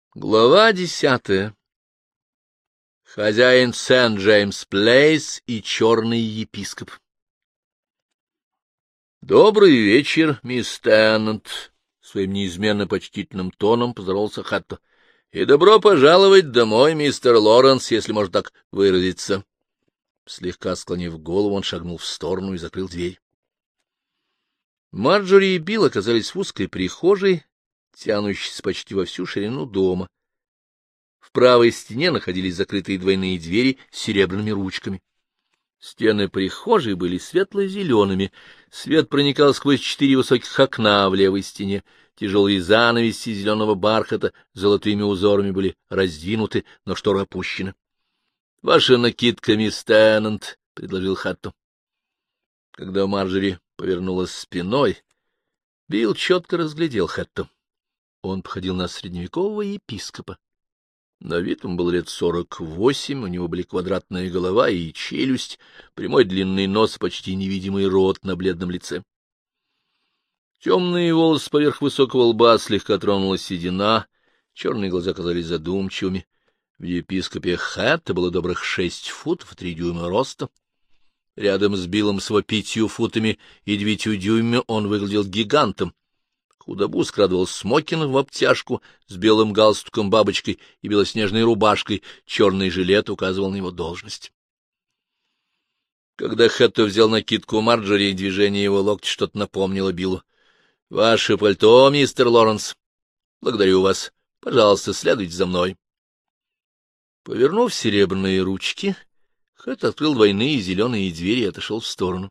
Глава 10. Хозяин Сент-Джеймс-Плейс и черный епископ. «Добрый вечер, мисс Теннант», — своим неизменно почтительным тоном поздоровался Хатто. — И добро пожаловать домой, мистер Лоренс, если можно так выразиться. Слегка склонив голову, он шагнул в сторону и закрыл дверь. Марджори и Билл оказались в узкой прихожей, тянущейся почти во всю ширину дома. В правой стене находились закрытые двойные двери с серебряными ручками. Стены прихожей были светло-зелеными, свет проникал сквозь 4 высоких окна в левой стене, тяжелые занавеси зеленого бархата с золотыми узорами были раздвинуты, но шторы опущены. — Ваша накидка, мисс Теннант, — предложил Хатто. Когда Марджори повернулась спиной, Билл четко разглядел Хатто. Он походил на средневекового епископа. На вид ему было лет 48, у него были квадратная голова и челюсть, прямой длинный нос, почти невидимый рот на бледном лице. Темные волосы поверх высокого лба слегка тронула седина, черные глаза казались задумчивыми. В епископе Хатто было добрых 6 футов 3 дюйма роста. Рядом с Биллом с его 5 футами и 9 дюймами он выглядел гигантом. К худобу скрадывал смокинг в обтяжку с белым галстуком-бабочкой и белоснежной рубашкой, черный жилет указывал на его должность. Когда Хатто взял накидку Марджори, движение его локтя что-то напомнило Биллу. — Ваше пальто, мистер Лоренс. — Благодарю вас. Пожалуйста, следуйте за мной. Повернув серебряные ручки, Хатто открыл двойные зеленые двери и отошел в сторону.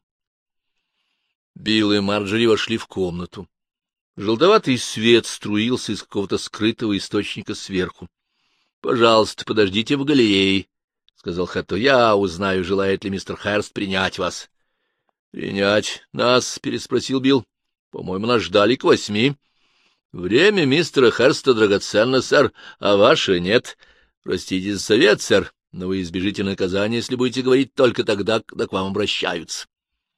Билл и Марджори вошли в комнату. Желтоватый свет струился из какого-то скрытого источника сверху. — Пожалуйста, подождите в галерее, — сказал Хатто. — Я узнаю, желает ли мистер Херст принять вас. — Принять нас? — переспросил Билл. — По-моему, нас ждали к 8. — Время мистера Херста драгоценно, сэр, а ваше нет. Простите за совет, сэр, но вы избежите наказания, если будете говорить только тогда, когда к вам обращаются.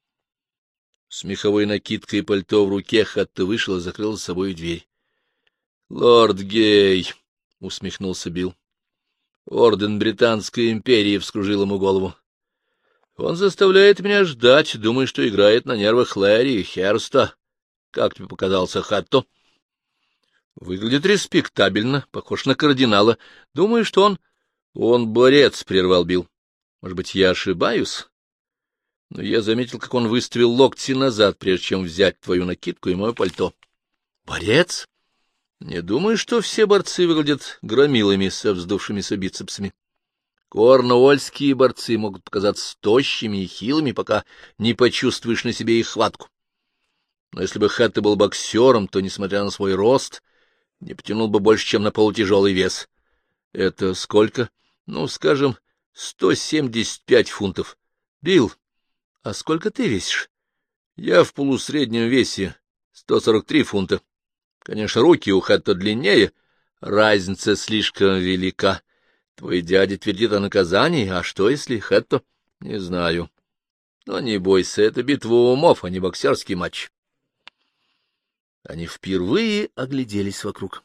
С меховой накидкой и пальто в руке Хатто вышел и закрыл за собой дверь. — Лорд Гей, — усмехнулся Билл. Орден Британской империи вскружил ему голову. Он заставляет меня ждать, думая, что играет на нервах Лэри и Херста. Как тебе показался Хатто? Выглядит респектабельно, похож на кардинала. Думаю, что он... Он борец, — прервал Билл. Может быть, я ошибаюсь? Но я заметил, как он выставил локти назад, прежде чем взять твою накидку и мое пальто. — Борец? Не думаю, что все борцы выглядят громилами со вздувшимися бицепсами. Корнуольские борцы могут показаться тощими и хилыми, пока не почувствуешь на себе их хватку. Но если бы Хатто был боксером, то, несмотря на свой рост, не потянул бы больше, чем на полутяжелый вес. Это сколько? Ну, скажем, 175 фунтов. Билл, а сколько ты весишь? Я в полусреднем весе, 143 фунта. Конечно, руки у Хатто длиннее, разница слишком велика. Твой дядя твердит о наказании, а что, если Хатто? Не знаю. Но не бойся, это битва умов, а не боксерский матч. Они впервые огляделись вокруг.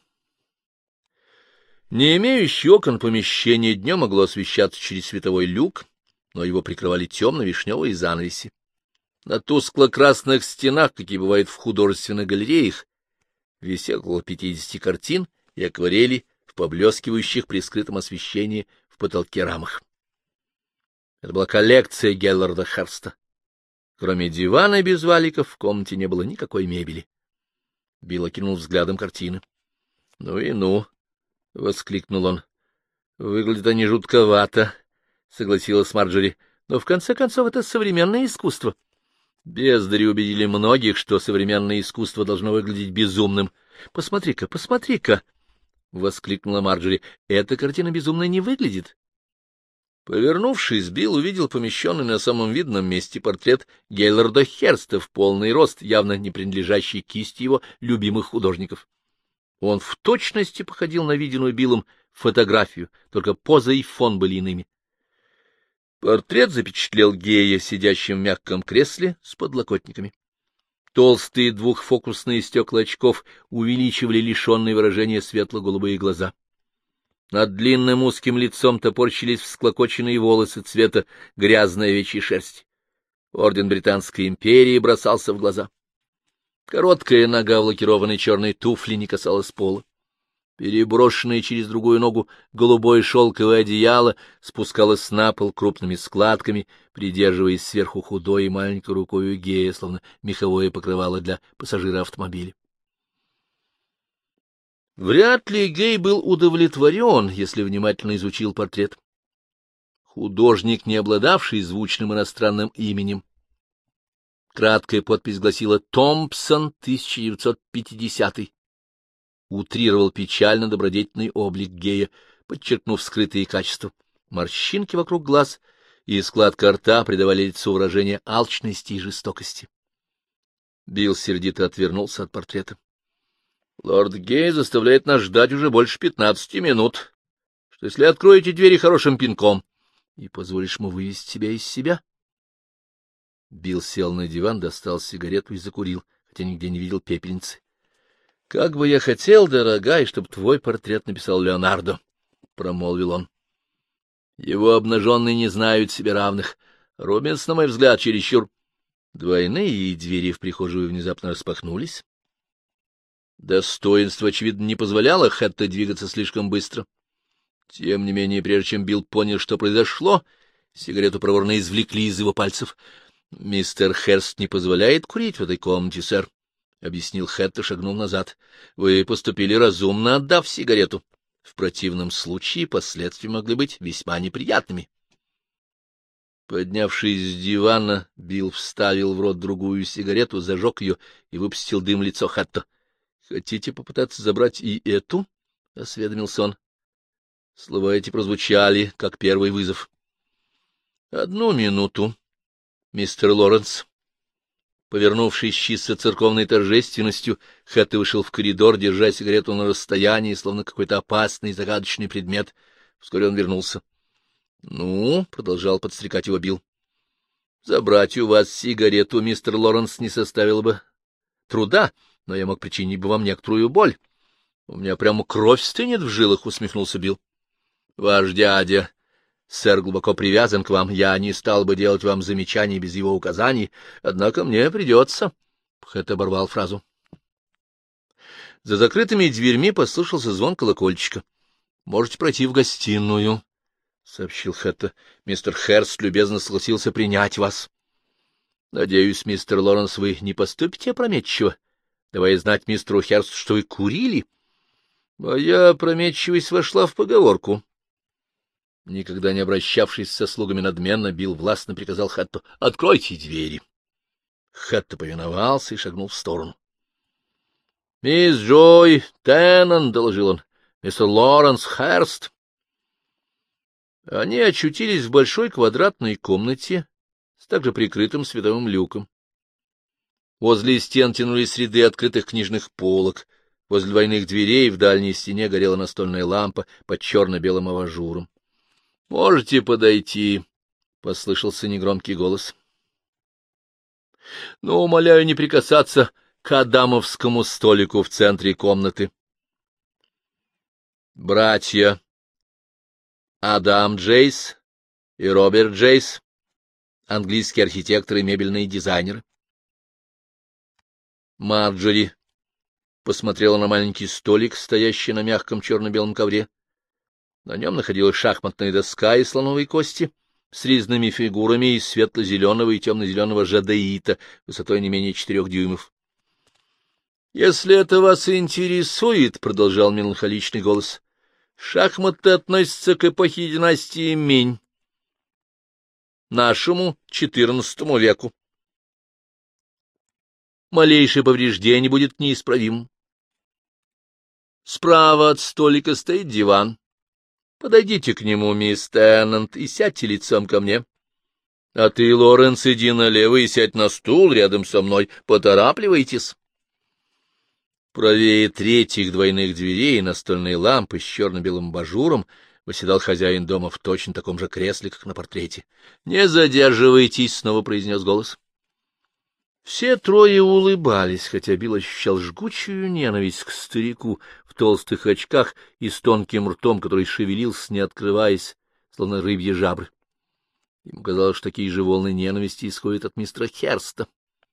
Не имеющее окон помещение днем могло освещаться через световой люк, но его прикрывали темно-вишневые занавеси. На тускло-красных стенах, какие бывают в художественных галереях, висело около 50 картин и акварелей в поблескивающих при скрытом освещении в потолке рамах. Это была коллекция Гелларда Херста. Кроме дивана без валиков в комнате не было никакой мебели. Билл окинул взглядом картины. — Ну и ну! — воскликнул он. — Выглядят они жутковато, — согласилась Марджори. — Но в конце концов это современное искусство. Бездари убедили многих, что современное искусство должно выглядеть безумным. — Посмотри-ка, посмотри-ка! — воскликнула Марджори. — Эта картина безумной не выглядит. Повернувшись, Билл увидел помещенный на самом видном месте портрет Гейларда Херста в полный рост, явно не принадлежащий кисти его любимых художников. Он в точности походил на виденную Биллом фотографию, только поза и фон были иными. Портрет запечатлел Гея, сидящим в мягком кресле с подлокотниками. Толстые двухфокусные стекла очков увеличивали лишенные выражения светло-голубые глаза. Над длинным узким лицом топорщились всклокоченные волосы цвета грязной овечьей шерсти. Орден Британской империи бросался в глаза. Короткая нога в лакированной черной туфле не касалась пола. Переброшенное через другую ногу голубое шелковое одеяло спускалось на пол крупными складками, придерживаясь сверху худой и маленькой рукой гея, словно меховое покрывало для пассажира автомобиля. Вряд ли Гей был удовлетворен, если внимательно изучил портрет. Художник, не обладавший звучным иностранным именем. Краткая подпись гласила «Томпсон, 1950». Утрировал печально-добродетельный облик Гея, подчеркнув скрытые качества. Морщинки вокруг глаз и складка рта придавали лицу выражение алчности и жестокости. Билл сердито отвернулся от портрета. — Лорд Гей заставляет нас ждать уже больше 15 минут, что если откроете двери хорошим пинком и позволишь ему вывести тебя из себя. Билл сел на диван, достал сигарету и закурил, хотя нигде не видел пепельницы. — Как бы я хотел, дорогая, чтобы твой портрет написал Леонардо, — промолвил он. — Его обнаженные не знают себе равных. Рубенс, на мой взгляд, чересчур. Двойные двери в прихожую внезапно распахнулись. Достоинство, очевидно, не позволяло Хэтто двигаться слишком быстро. Тем не менее, прежде чем Билл понял, что произошло, сигарету проворно извлекли из его пальцев. — Мистер Херст не позволяет курить в этой комнате, сэр, — объяснил Хэтто, шагнув назад. — Вы поступили разумно, отдав сигарету. В противном случае последствия могли быть весьма неприятными. Поднявшись с дивана, Билл вставил в рот другую сигарету, зажег ее и выпустил дым в лицо Хэтто. — Хотите попытаться забрать и эту? — осведомился он. Слова эти прозвучали, как первый вызов. — Одну минуту, мистер Лоренс. Повернувшись с чисто церковной торжественностью, Хэтто вышел в коридор, держа сигарету на расстоянии, словно какой-то опасный загадочный предмет. Вскоре он вернулся. — Ну, — продолжал подстрекать его Билл, — забрать у вас сигарету, мистер Лоренс, не составило бы труда, но я мог причинить бы вам некоторую боль. — У меня прямо кровь стынет в жилах, — усмехнулся Билл. — Ваш дядя, сэр, глубоко привязан к вам. Я не стал бы делать вам замечаний без его указаний, однако мне придется. Хэт оборвал фразу. За закрытыми дверьми послышался звон колокольчика. — Можете пройти в гостиную, — сообщил Хэтто. — Мистер Херст любезно согласился принять вас. — Надеюсь, мистер Лоренс, вы не поступите опрометчиво, давая знать мистеру Херсту, что вы курили. Моя опрометчивость вошла в поговорку. Никогда не обращавшись со слугами надменно, Билл властно приказал Хэтту: — Откройте двери. Хэтто повиновался и шагнул в сторону. — Мисс Джой Теннон, — доложил он, — мистер Лоренс Херст. Они очутились в большой квадратной комнате с также прикрытым световым люком. Возле стен тянулись ряды открытых книжных полок. Возле двойных дверей в дальней стене горела настольная лампа под черно-белым абажуром. — Можете подойти, — послышался негромкий голос. — Но умоляю не прикасаться к адамовскому столику в центре комнаты. Братья Адам Джейс и Роберт Джейс, английские архитекторы и мебельные дизайнеры. Марджори посмотрела на маленький столик, стоящий на мягком черно-белом ковре. На нем находилась шахматная доска из слоновой кости с резными фигурами из светло-зеленого и темно-зеленого жадеита высотой не менее 4 дюймов. — Если это вас интересует, — продолжал меланхоличный голос, — шахматы относятся к эпохе династии Минь, нашему XIV веку. Малейшее повреждение будет неисправимым. Справа от столика стоит диван. Подойдите к нему, мисс Теннант, и сядьте лицом ко мне. А ты, Лоренс, иди налево и сядь на стул рядом со мной. Поторапливайтесь. Правее третьих двойных дверей настольной лампы с черно-белым абажуром восседал хозяин дома в точно таком же кресле, как на портрете. — Не задерживайтесь, — снова произнес голос. Все трое улыбались, хотя Билл ощущал жгучую ненависть к старику, в толстых очках и с тонким ртом, который шевелился, не открываясь, словно рыбьи жабры. Ему казалось, что такие же волны ненависти исходят от мистера Херста.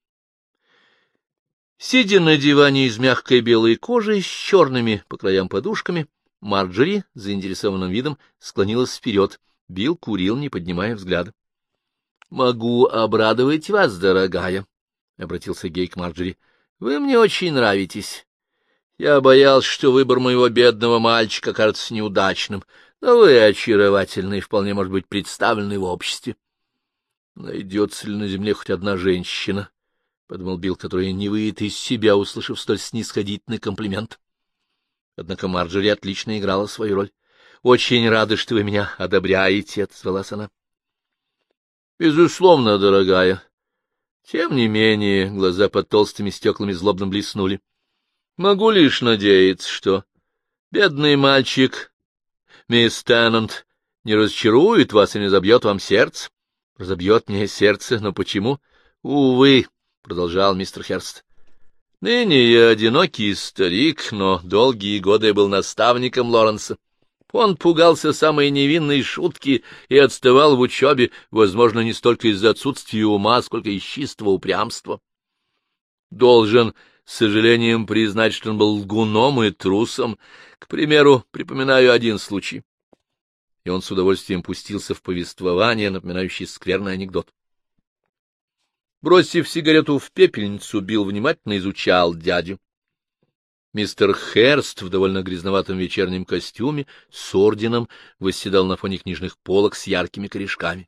Сидя на диване из мягкой белой кожи с черными по краям подушками, Марджори с заинтересованным видом склонилась вперед. Билл курил, не поднимая взгляда. — Могу обрадовать вас, дорогая, — обратился Гей к Марджори. — Вы мне очень нравитесь. Я боялся, что выбор моего бедного мальчика кажется неудачным, но вы очаровательны и вполне, может быть, представлены в обществе. — Найдется ли на земле хоть одна женщина, — подумал Билл, который не выйдет из себя, услышав столь снисходительный комплимент. Однако Марджори отлично играла свою роль. — Очень рада, что вы меня одобряете, — отозвалась она. — Безусловно, дорогая. Тем не менее, глаза под толстыми стеклами злобно блеснули. — Могу лишь надеяться, что бедный мальчик, мисс Теннант, не разочарует вас и не забьет вам сердце. — Разобьет мне сердце, но почему? — Увы, — продолжал мистер Херст. — Ныне я одинокий старик, но долгие годы я был наставником Лоренса. Он пугался самой невинной шутки и отставал в учебе, возможно, не столько из-за отсутствия ума, сколько из чистого упрямства. Должен с сожалением признать, что он был лгуном и трусом. К примеру, припоминаю один случай. И он с удовольствием пустился в повествование, напоминающее скверный анекдот. Бросив сигарету в пепельницу, Билл внимательно изучал дядю. Мистер Херст в довольно грязноватом вечернем костюме с орденом восседал на фоне книжных полок с яркими корешками.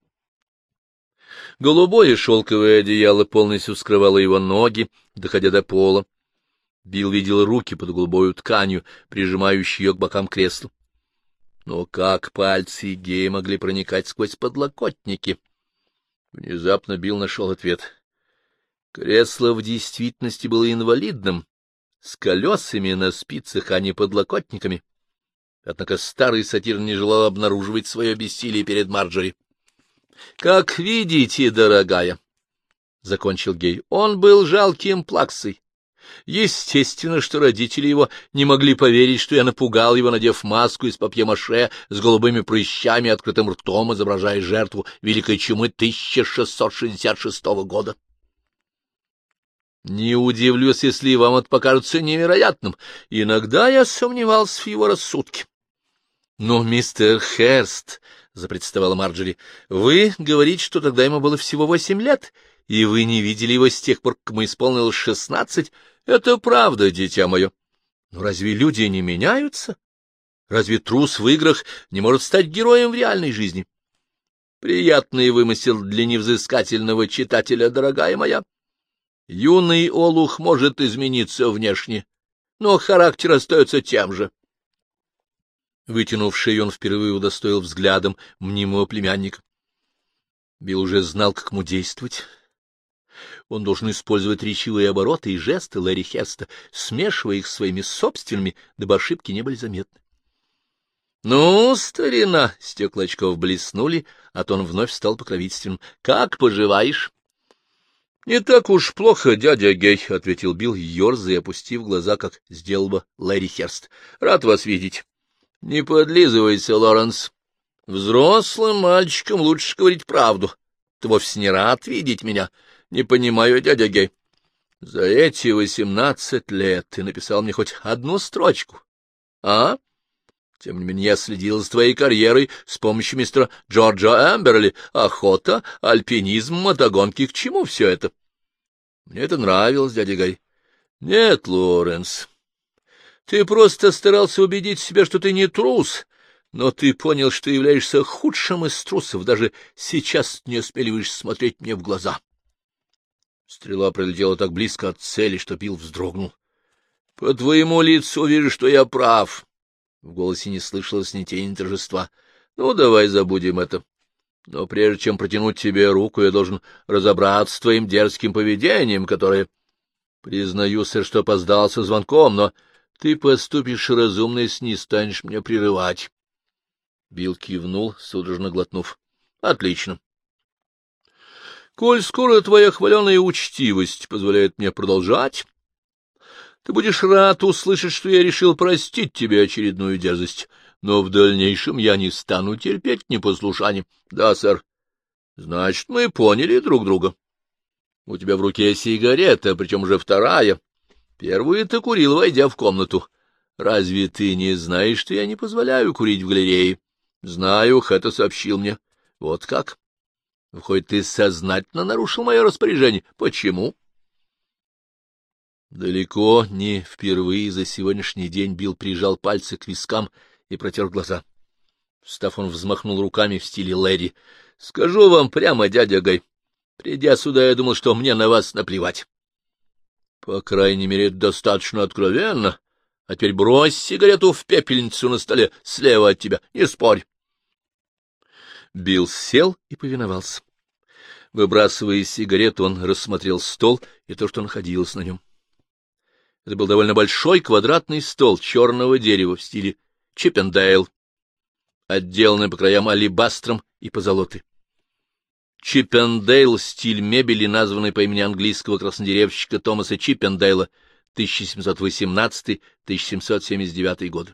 Голубое шелковое одеяло полностью скрывало его ноги, доходя до пола. Билл видел руки под голубою тканью, прижимающие ее к бокам кресла. Но как пальцы Гея могли проникать сквозь подлокотники? Внезапно Билл нашел ответ. Кресло в действительности было инвалидным, с колесами на спицах, а не подлокотниками. Однако старый сатир не желал обнаруживать свое бессилие перед Марджори. — Как видите, дорогая, — закончил Гей, — он был жалким плаксой. Естественно, что родители его не могли поверить, что я напугал его, надев маску из папье-маше с голубыми прыщами и открытым ртом, изображая жертву Великой чумы 1666 года. Не удивлюсь, если вам это покажется невероятным. Иногда я сомневался в его рассудке. — Но, мистер Херст, — запротестовала Марджори, — вы говорите, что тогда ему было всего 8 лет, и вы не видели его с тех пор, как ему исполнилось 16. Это правда, дитя мое. Но разве люди не меняются? Разве трус в играх не может стать героем в реальной жизни? Приятный вымысел для невзыскательного читателя, дорогая моя. Юный олух может измениться внешне, но характер остается тем же. Вытянув шею, он впервые удостоил взглядом мнимого племянника. Билл уже знал, как ему действовать. Он должен использовать речевые обороты и жесты Ларри Херста, смешивая их своими собственными, дабы ошибки не были заметны. — Ну, старина! — стекла очков блеснули, а то он вновь стал покровительственным. — Как поживаешь? — Не так уж плохо, дядя Гей, — ответил Билл, ерзая и опустив глаза, как сделал бы Ларри Херст. — Рад вас видеть. — Не подлизывайся, Лоренс. Взрослым мальчикам лучше говорить правду. Ты вовсе не рад видеть меня. Не понимаю, дядя Гей. За эти 18 лет ты написал мне хоть одну строчку, а? Тем не менее, я следил за твоей карьерой с помощью мистера Джорджа Эмберли. Охота, альпинизм, мотогонки — к чему все это? Мне это нравилось, дядя Гай. Нет, Лоренс, ты просто старался убедить себя, что ты не трус, но ты понял, что являешься худшим из трусов. Даже сейчас не осмеливаешься смотреть мне в глаза. Стрела пролетела так близко от цели, что Билл вздрогнул. — По твоему лицу вижу, что я прав. В голосе не слышалось ни тени торжества. — Ну, давай забудем это. Но прежде чем протянуть тебе руку, я должен разобраться с твоим дерзким поведением, которое... Признаю, сэр, что опоздал со звонком, но ты поступишь разумно, если не станешь меня прерывать. Билл кивнул, судорожно глотнув. — Отлично. Коль скоро твоя хваленая учтивость позволяет мне продолжать, Ты будешь рад услышать, что я решил простить тебе очередную дерзость, но в дальнейшем я не стану терпеть непослушание. Да, сэр. Значит, мы поняли друг друга. У тебя в руке сигарета, причем уже вторая. Первую ты курил, войдя в комнату. Разве ты не знаешь, что я не позволяю курить в галерее? Знаю, Хэта сообщил мне. Вот как? Выходит, ты сознательно нарушил мое распоряжение. Почему? Далеко не впервые за сегодняшний день Билл прижал пальцы к вискам и протер глаза. Встав, он взмахнул руками в стиле Лэри. — Скажу вам прямо, дядя Гай, придя сюда, я думал, что мне на вас наплевать. По крайней мере, это достаточно откровенно. А теперь брось сигарету в пепельницу на столе слева от тебя, не спорь. Билл сел и повиновался. Выбрасывая сигарету, он рассмотрел стол и то, что находилось на нем. Это был довольно большой квадратный стол черного дерева в стиле Чиппендейл, отделанный по краям алебастром и позолотой. Чиппендейл — стиль мебели, названный по имени английского краснодеревщика Томаса Чиппендейла, 1718-1779 годы.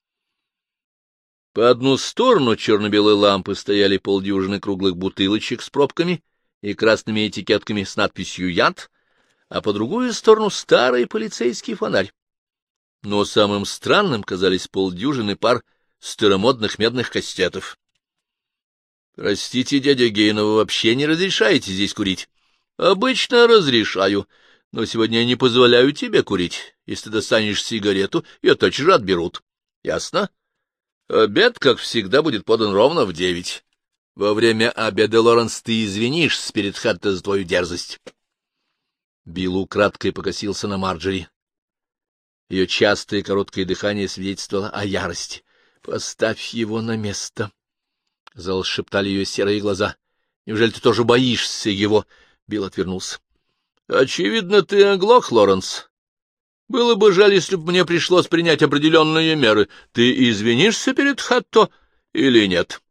По одну сторону черно-белой лампы стояли полдюжины круглых бутылочек с пробками и красными этикетками с надписью «Яд», а по другую сторону старый полицейский фонарь. Но самым странным казались полдюжины пар старомодных медных кастетов. — Простите, дядя Гей, но вы вообще не разрешаете здесь курить? — Обычно разрешаю, но сегодня я не позволяю тебе курить. Если ты достанешь сигарету, ее тотчас же отберут. Ясно? Обед, как всегда, будет подан ровно в 9. Во время обеда, Лоренс, ты извинишься перед Хатто за твою дерзость. Билл украдкой покосился на Марджори. Ее частое короткое дыхание свидетельствовало о ярости. — Поставь его на место, — зашептали ее серые глаза. — Неужели ты тоже боишься его? Билл отвернулся. — Очевидно, ты оглох, Лоренс. Было бы жаль, если бы мне пришлось принять определенные меры. Ты извинишься перед Хатто или нет?